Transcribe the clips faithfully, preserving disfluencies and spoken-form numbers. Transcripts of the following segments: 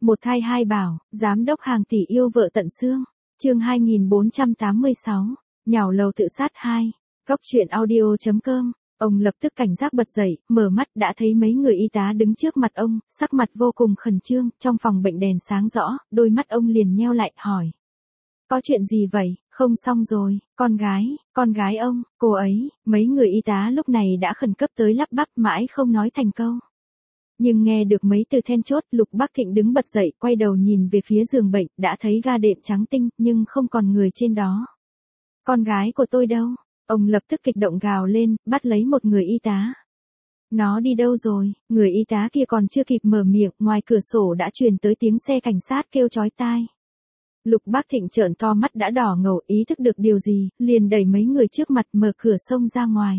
Một thai hai bảo, giám đốc hàng tỷ yêu vợ tận xương. Chương hai nghìn bốn trăm tám mươi sáu, nhào lầu tự sát hai. Góc truyện audio chấm com. Ông lập tức cảnh giác bật dậy, mở mắt đã thấy mấy người y tá đứng trước mặt ông, sắc mặt vô cùng khẩn trương, trong phòng bệnh đèn sáng rõ, đôi mắt ông liền nheo lại, hỏi. Có chuyện gì vậy? Không xong rồi, con gái, con gái ông, cô ấy, mấy người y tá lúc này đã khẩn cấp tới lắp bắp mãi không nói thành câu. Nhưng nghe được mấy từ then chốt, Lục Bắc Thịnh đứng bật dậy, quay đầu nhìn về phía giường bệnh, đã thấy ga đệm trắng tinh, nhưng không còn người trên đó. Con gái của tôi đâu? Ông lập tức kích động gào lên, bắt lấy một người y tá. Nó đi đâu rồi? Người y tá kia còn chưa kịp mở miệng, ngoài cửa sổ đã truyền tới tiếng xe cảnh sát kêu chói tai. Lục Bắc Thịnh trợn to mắt đã đỏ ngầu, ý thức được điều gì, liền đẩy mấy người trước mặt mở cửa xông ra ngoài.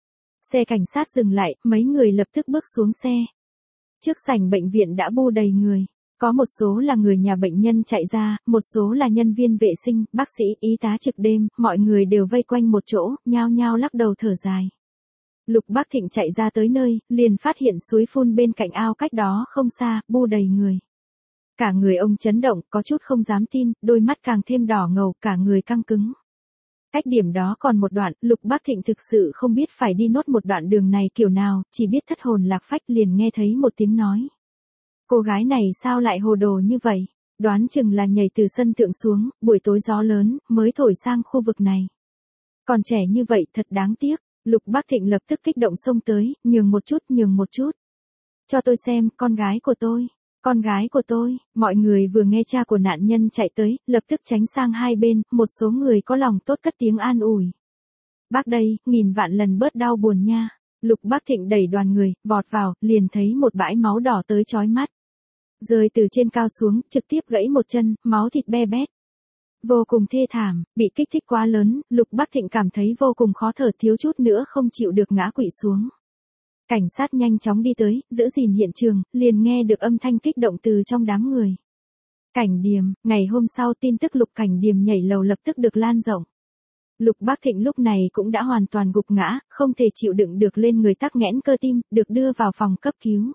Xe cảnh sát dừng lại, mấy người lập tức bước xuống xe. Trước sảnh bệnh viện đã bu đầy người. Có một số là người nhà bệnh nhân chạy ra, một số là nhân viên vệ sinh, bác sĩ, y tá trực đêm, mọi người đều vây quanh một chỗ, nhao nhao lắc đầu thở dài. Lục Bắc Thịnh chạy ra tới nơi, liền phát hiện suối phun bên cạnh ao cách đó không xa, bu đầy người. Cả người ông chấn động, có chút không dám tin, đôi mắt càng thêm đỏ ngầu, cả người căng cứng. Cách điểm đó còn một đoạn, Lục Bắc Thịnh thực sự không biết phải đi nốt một đoạn đường này kiểu nào, chỉ biết thất hồn lạc phách liền nghe thấy một tiếng nói. Cô gái này sao lại hồ đồ như vậy? Đoán chừng là nhảy từ sân thượng xuống, buổi tối gió lớn, mới thổi sang khu vực này. Còn trẻ như vậy thật đáng tiếc, Lục Bắc Thịnh lập tức kích động xông tới, nhường một chút, nhường một chút. Cho tôi xem, con gái của tôi. Con gái của tôi, mọi người vừa nghe cha của nạn nhân chạy tới, lập tức tránh sang hai bên, một số người có lòng tốt cất tiếng an ủi. Bác đây, nghìn vạn lần bớt đau buồn nha. Lục Bắc Thịnh đẩy đoàn người, vọt vào, liền thấy một bãi máu đỏ tới chói mắt. Rơi từ trên cao xuống, trực tiếp gãy một chân, máu thịt be bét. Vô cùng thê thảm, bị kích thích quá lớn, Lục Bắc Thịnh cảm thấy vô cùng khó thở, thiếu chút nữa không chịu được ngã quỵ xuống. Cảnh sát nhanh chóng đi tới, giữ gìn hiện trường, liền nghe được âm thanh kích động từ trong đám người. Cảnh Điềm, ngày hôm sau tin tức Lục Cảnh Điềm nhảy lầu lập tức được lan rộng. Lục Bắc Thịnh lúc này cũng đã hoàn toàn gục ngã, không thể chịu đựng được lên người tắc nghẽn cơ tim, được đưa vào phòng cấp cứu.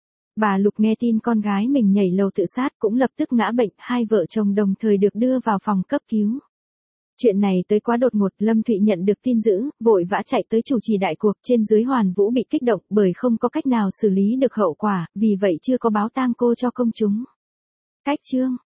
Bà Lục nghe tin con gái mình nhảy lầu tự sát cũng lập tức ngã bệnh, hai vợ chồng đồng thời được đưa vào phòng cấp cứu. Chuyện này tới quá đột ngột, Lâm Thụy nhận được tin dữ, vội vã chạy tới chủ trì đại cuộc, trên dưới Hoàn Vũ bị kích động bởi không có cách nào xử lý được hậu quả, vì vậy chưa có báo tang cô cho công chúng. Cách chương